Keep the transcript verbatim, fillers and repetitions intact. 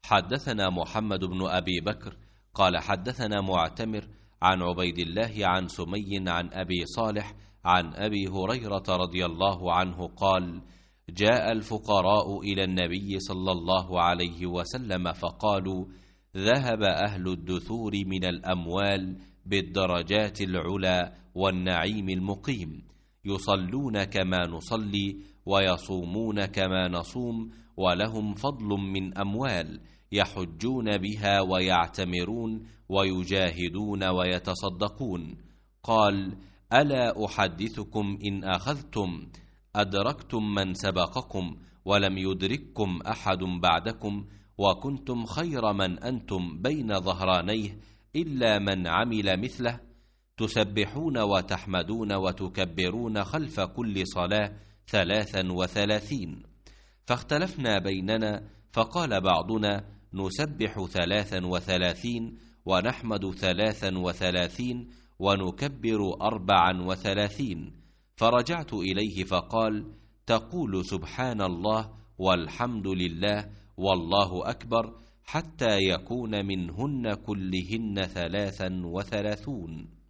حدثنا محمد بن أبي بكر قال حدثنا معتمر عن عبيد الله عن سمي عن أبي صالح عن أبي هريرة رضي الله عنه قال: جاء الفقراء إلى النبي صلى الله عليه وسلم فقالوا: ذهب أهل الدثور من الأموال بالدرجات العلى والنعيم المقيم، يصلون كما نصلي ويصومون كما نصوم، ولهم فضل من أموال يحجون بها ويعتمرون ويجاهدون ويتصدقون. قال: ألا أحدثكم إن أخذتم أدركتم من سبقكم ولم يدرككم أحد بعدكم، وكنتم خير من أنتم بين ظهرانيه إلا من عمل مثله، تسبحون وتحمدون وتكبرون خلف كل صلاة ثلاثا وثلاثين. فاختلفنا بيننا، فقال بعضنا: نسبح ثلاثا وثلاثين ونحمد ثلاثا وثلاثين ونكبر أربعا وثلاثين. فرجعت إليه فقال: تقول سبحان الله والحمد لله والله أكبر حتى يكون منهن كلهن ثلاثا وثلاثون.